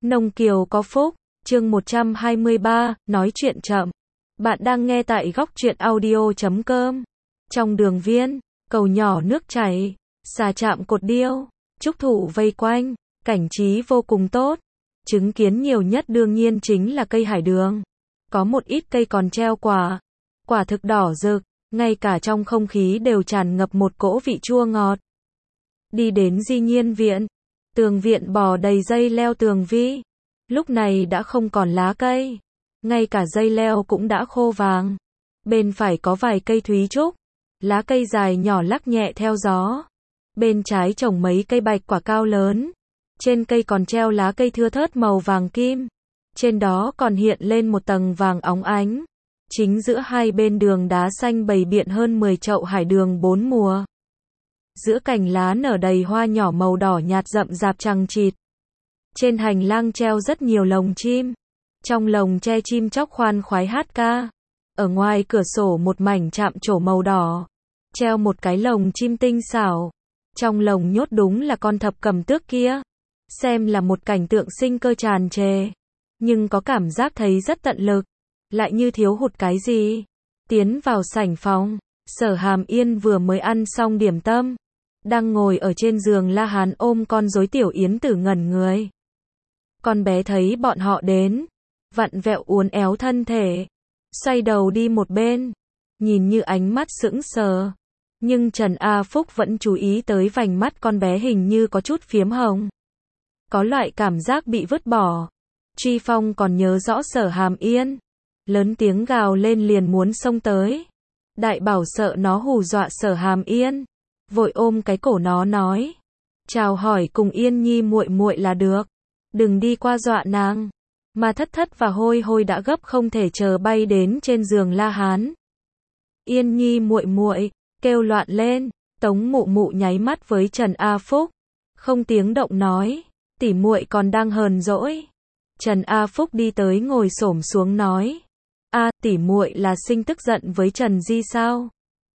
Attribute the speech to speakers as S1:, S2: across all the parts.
S1: Nông Kiều có phúc, chương 123, nói chuyện chậm. Bạn đang nghe tại góc truyện audio.com. Trong đường viên, cầu nhỏ nước chảy, xà chạm cột điêu, trúc thụ vây quanh, cảnh trí vô cùng tốt. Chứng kiến nhiều nhất đương nhiên chính là cây hải đường. Có một ít cây còn treo quả. Quả thực đỏ rực, ngay cả trong không khí đều tràn ngập một cỗ vị chua ngọt. Đi đến Di Nhiên viện. Tường viện bò đầy dây leo tường vi. Lúc này đã không còn lá cây. Ngay cả dây leo cũng đã khô vàng. Bên phải có vài cây thúy trúc. Lá cây dài nhỏ lắc nhẹ theo gió. Bên trái trồng mấy cây bạch quả cao lớn. Trên cây còn treo lá cây thưa thớt màu vàng kim. Trên đó còn hiện lên một tầng vàng óng ánh. Chính giữa hai bên đường đá xanh bày biện hơn 10 chậu hải đường 4 mùa. Giữa cành lá nở đầy hoa nhỏ màu đỏ nhạt rậm rạp chằng chịt. Trên hành lang treo rất nhiều lồng chim. Trong lồng tre chim chóc khoan khoái hát ca. Ở ngoài cửa sổ một mảnh chạm trổ màu đỏ. Treo một cái lồng chim tinh xảo. Trong lồng nhốt đúng là con thập cầm tước kia. Xem là một cảnh tượng sinh cơ tràn trề. Nhưng có cảm giác thấy rất tận lực. Lại như thiếu hụt cái gì. Tiến vào sảnh phòng. Sở Hàm Yên vừa mới ăn xong điểm tâm. Đang ngồi ở trên giường la hán ôm con rối tiểu yến tử ngẩn người. Con bé thấy bọn họ đến. Vặn vẹo uốn éo thân thể. Xoay đầu đi một bên. Nhìn như ánh mắt sững sờ. Nhưng Trần A Phúc vẫn chú ý tới vành mắt con bé hình như có chút phiếm hồng. Có loại cảm giác bị vứt bỏ. Truy Phong còn nhớ rõ Sở Hàm Yên. Lớn tiếng gào lên liền muốn xông tới. Đại Bảo sợ nó hù dọa Sở Hàm Yên. Vội ôm cái cổ nó nói. Chào hỏi cùng Yên Nhi muội muội là được. Đừng đi qua dọa nàng. Mà Thất Thất và Hôi Hôi đã gấp không thể chờ bay đến trên giường La Hán. Yên Nhi muội muội, kêu loạn lên. Tống Mụ Mụ nháy mắt với Trần A Phúc. Không tiếng động nói. Tỷ muội còn đang hờn dỗi. Trần A Phúc đi tới ngồi xổm xuống nói. A, tỷ muội là sinh tức giận với Trần Di sao?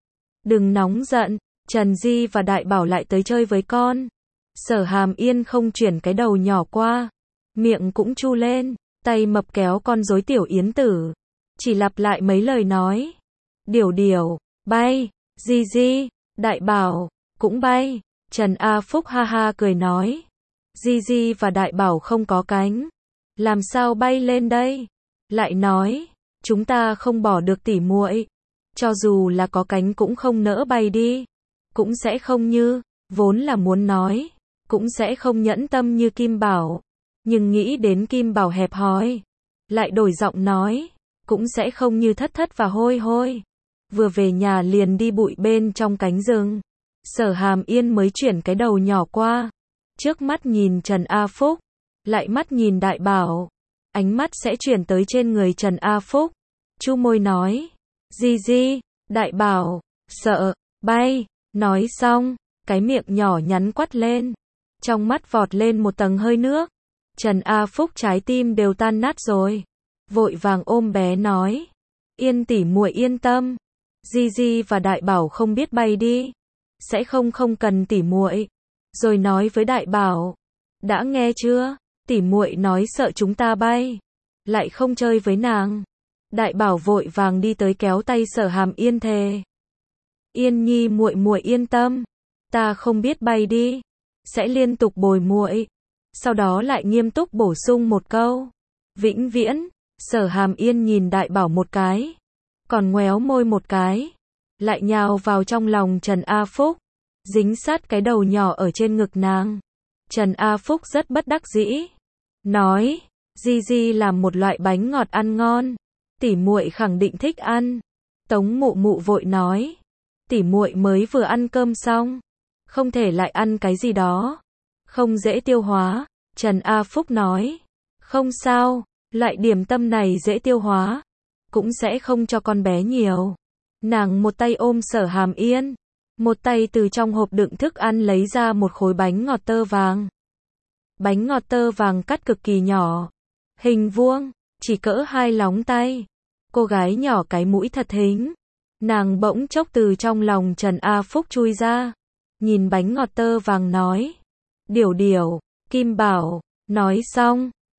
S1: Đừng nóng giận. Trần Di và Đại Bảo lại tới chơi với con. Sở Hàm Yên không chuyển cái đầu nhỏ qua. Miệng cũng chu lên. Tay mập kéo con rối tiểu yến tử. Chỉ lặp lại mấy lời nói. Điểu điểu, bay. Di Di, Đại Bảo, cũng bay. Trần A Phúc ha ha cười nói. Di Di và Đại Bảo không có cánh. Làm sao bay lên đây? Lại nói. Chúng ta không bỏ được tỷ muội. Cho dù là có cánh cũng không nỡ bay đi. Cũng sẽ không như, vốn là muốn nói, cũng sẽ không nhẫn tâm như Kim Bảo. Nhưng nghĩ đến Kim Bảo hẹp hòi, lại đổi giọng nói, cũng sẽ không như Thất Thất và Hôi Hôi. Vừa về nhà liền đi bụi bên trong cánh rừng. Sở Hàm Yên mới chuyển cái đầu nhỏ qua. Trước mắt nhìn Trần A Phúc, lại mắt nhìn Đại Bảo. Ánh mắt sẽ chuyển tới trên người Trần A Phúc. Chu môi nói, Di Di, Đại Bảo, sợ, bay. Nói xong, cái miệng nhỏ nhắn quắt lên. Trong mắt vọt lên một tầng hơi nước. Trần A Phúc trái tim đều tan nát rồi. Vội vàng ôm bé nói. Yên tỷ muội yên tâm. Di Di và Đại Bảo không biết bay đi. Sẽ không cần tỷ muội. Rồi nói với Đại Bảo. Đã nghe chưa? Tỷ muội nói sợ chúng ta bay. Lại không chơi với nàng. Đại Bảo vội vàng đi tới kéo tay Sở Hàm Yên thề. Yên Nhi muội muội yên tâm, ta không biết bay đi, sẽ liên tục bồi muội. Sau đó lại nghiêm túc bổ sung một câu, vĩnh viễn. Sở Hàm Yên nhìn Đại Bảo một cái, còn ngoéo môi một cái, lại nhào vào trong lòng Trần A Phúc, dính sát cái đầu nhỏ ở trên ngực nàng. Trần A Phúc rất bất đắc dĩ, nói, Di Di làm một loại bánh ngọt ăn ngon, tỷ muội khẳng định thích ăn. Tống Mụ Mụ vội nói. Tỷ muội mới vừa ăn cơm xong, không thể lại ăn cái gì đó, không dễ tiêu hóa. Trần A Phúc nói, không sao, loại điểm tâm này dễ tiêu hóa, cũng sẽ không cho con bé nhiều. Nàng một tay ôm Sở Hàm Yên, một tay từ trong hộp đựng thức ăn lấy ra một khối bánh ngọt tơ vàng. Bánh ngọt tơ vàng cắt cực kỳ nhỏ, hình vuông, chỉ cỡ 2 lóng tay. Cô gái nhỏ cái mũi thật thính. Nàng bỗng chốc từ trong lòng Trần A Phúc chui ra. Nhìn bánh ngọt tơ vàng nói. Điểu điểu, Kim Bảo. Nói xong,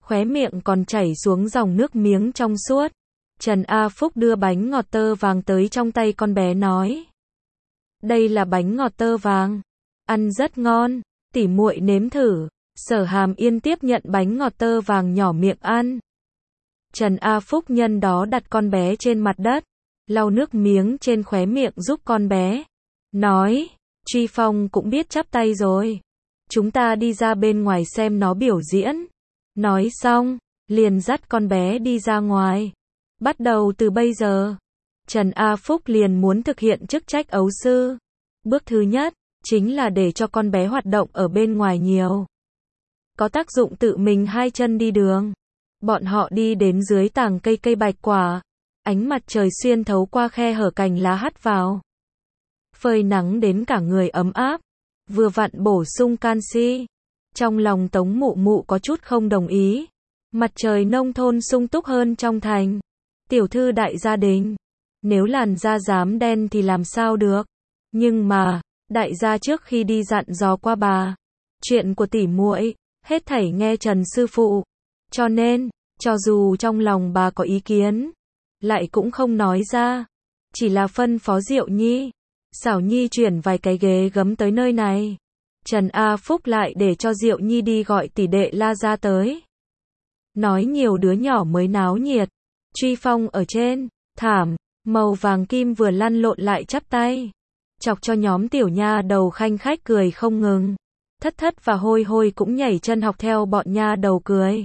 S1: khóe miệng còn chảy xuống dòng nước miếng trong suốt. Trần A Phúc đưa bánh ngọt tơ vàng tới trong tay con bé nói. Đây là bánh ngọt tơ vàng. Ăn rất ngon, tỉ muội nếm thử. Sở Hàm Yên tiếp nhận bánh ngọt tơ vàng nhỏ miệng ăn. Trần A Phúc nhân đó đặt con bé trên mặt đất, lau nước miếng trên khóe miệng giúp con bé. Nói, Truy Phong cũng biết chắp tay rồi. Chúng ta đi ra bên ngoài xem nó biểu diễn. Nói xong, liền dắt con bé đi ra ngoài. Bắt đầu từ bây giờ, Trần A Phúc liền muốn thực hiện chức trách ấu sư. Bước thứ nhất, chính là để cho con bé hoạt động ở bên ngoài nhiều. Có tác dụng tự mình hai chân đi đường. Bọn họ đi đến dưới tàng cây bạch quả. Ánh mặt trời xuyên thấu qua khe hở cành lá hắt vào. Phơi nắng đến cả người ấm áp. Vừa vặn bổ sung canxi. Trong lòng Tống Mụ Mụ có chút không đồng ý. Mặt trời nông thôn sung túc hơn trong thành. Tiểu thư đại gia đình. Nếu làn da dám đen thì làm sao được. Nhưng mà, đại gia trước khi đi dặn dò qua bà. Chuyện của tỷ muội, hết thảy nghe Trần sư phụ. Cho nên, cho dù trong lòng bà có ý kiến, lại cũng không nói ra. Chỉ là phân phó Diệu Nhi. Xảo Nhi chuyển vài cái ghế gấm tới nơi này. Trần A Phúc lại để cho Diệu Nhi đi gọi tỷ đệ La ra tới. Nói nhiều đứa nhỏ mới náo nhiệt. Truy Phong ở trên thảm màu vàng kim vừa lăn lộn lại chắp tay, chọc cho nhóm tiểu nha đầu khanh khách cười không ngừng. Thất Thất và Hôi Hôi cũng nhảy chân học theo bọn nha đầu cười.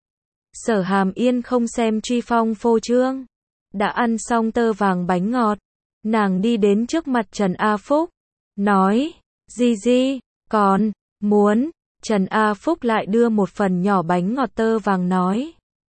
S1: Sở Hàm Yên không xem Truy Phong phô trương, đã ăn xong tơ vàng bánh ngọt, nàng đi đến trước mặt Trần A Phúc, nói, Di, còn muốn. Trần A Phúc lại đưa một phần nhỏ bánh ngọt tơ vàng nói,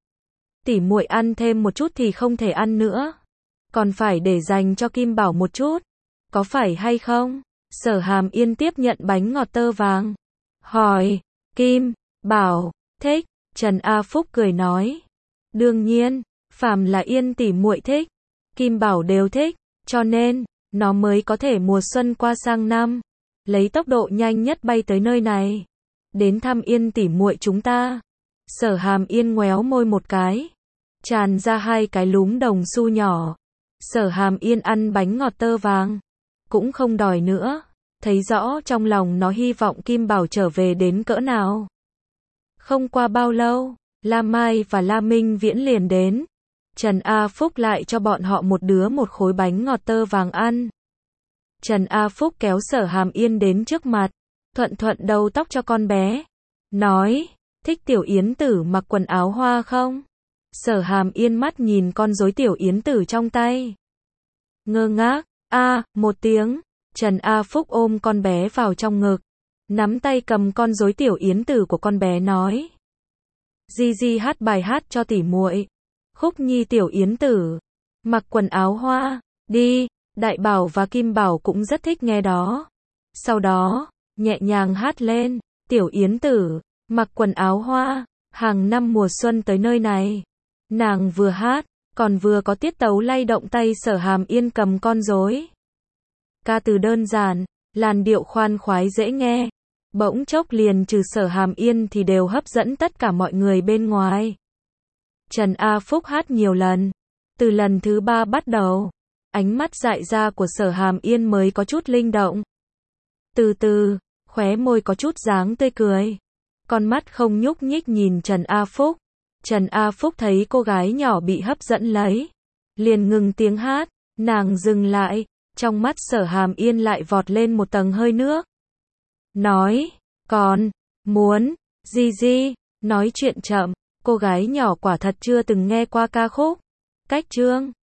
S1: tỷ muội ăn thêm một chút thì không thể ăn nữa, còn phải để dành cho Kim Bảo một chút, có phải hay không? Sở Hàm Yên tiếp nhận bánh ngọt tơ vàng, hỏi, Kim Bảo thích? Trần A Phúc cười nói, đương nhiên, phàm là Yên tỷ muội thích, Kim Bảo đều thích, cho nên nó mới có thể mùa xuân qua sang năm, lấy tốc độ nhanh nhất bay tới nơi này, đến thăm Yên tỷ muội chúng ta. Sở Hàm Yên ngoéo môi một cái, tràn ra hai cái lúm đồng xu nhỏ. Sở Hàm Yên ăn bánh ngọt tơ vàng, cũng không đòi nữa, thấy rõ trong lòng nó hy vọng Kim Bảo trở về đến cỡ nào. Không qua bao lâu, La Mai và La Minh Viễn liền đến. Trần A Phúc lại cho bọn họ một đứa một khối bánh ngọt tơ vàng ăn. Trần A Phúc kéo Sở Hàm Yên đến trước mặt, thuận đầu tóc cho con bé, nói, thích tiểu yến tử mặc quần áo hoa không? Sở Hàm Yên mắt nhìn con rối tiểu yến tử trong tay, ngơ ngác, một tiếng. Trần A Phúc ôm con bé vào trong ngực, nắm tay cầm con rối tiểu yến tử của con bé nói, Di hát bài hát cho tỷ muội. Khúc Nhi tiểu yến tử, mặc quần áo hoa, đi. Đại Bảo và Kim Bảo cũng rất thích nghe đó. Sau đó, nhẹ nhàng hát lên, tiểu yến tử, mặc quần áo hoa, hàng năm mùa xuân tới nơi này. Nàng vừa hát, còn vừa có tiết tấu lay động tay Sở Hàm Yên cầm con rối. Ca từ đơn giản, làn điệu khoan khoái dễ nghe, bỗng chốc liền trừ Sở Hàm Yên thì đều hấp dẫn tất cả mọi người bên ngoài. Trần A Phúc hát nhiều lần, từ lần thứ 3 bắt đầu, ánh mắt dại ra của Sở Hàm Yên mới có chút linh động. Từ từ, khóe môi có chút dáng tươi cười, con mắt không nhúc nhích nhìn Trần A Phúc. Trần A Phúc thấy cô gái nhỏ bị hấp dẫn lấy, liền ngừng tiếng hát, nàng dừng lại, trong mắt Sở Hàm Yên lại vọt lên một tầng hơi nước. Nói, còn muốn, Di, nói chuyện chậm, cô gái nhỏ quả thật chưa từng nghe qua ca khúc Cách Trương.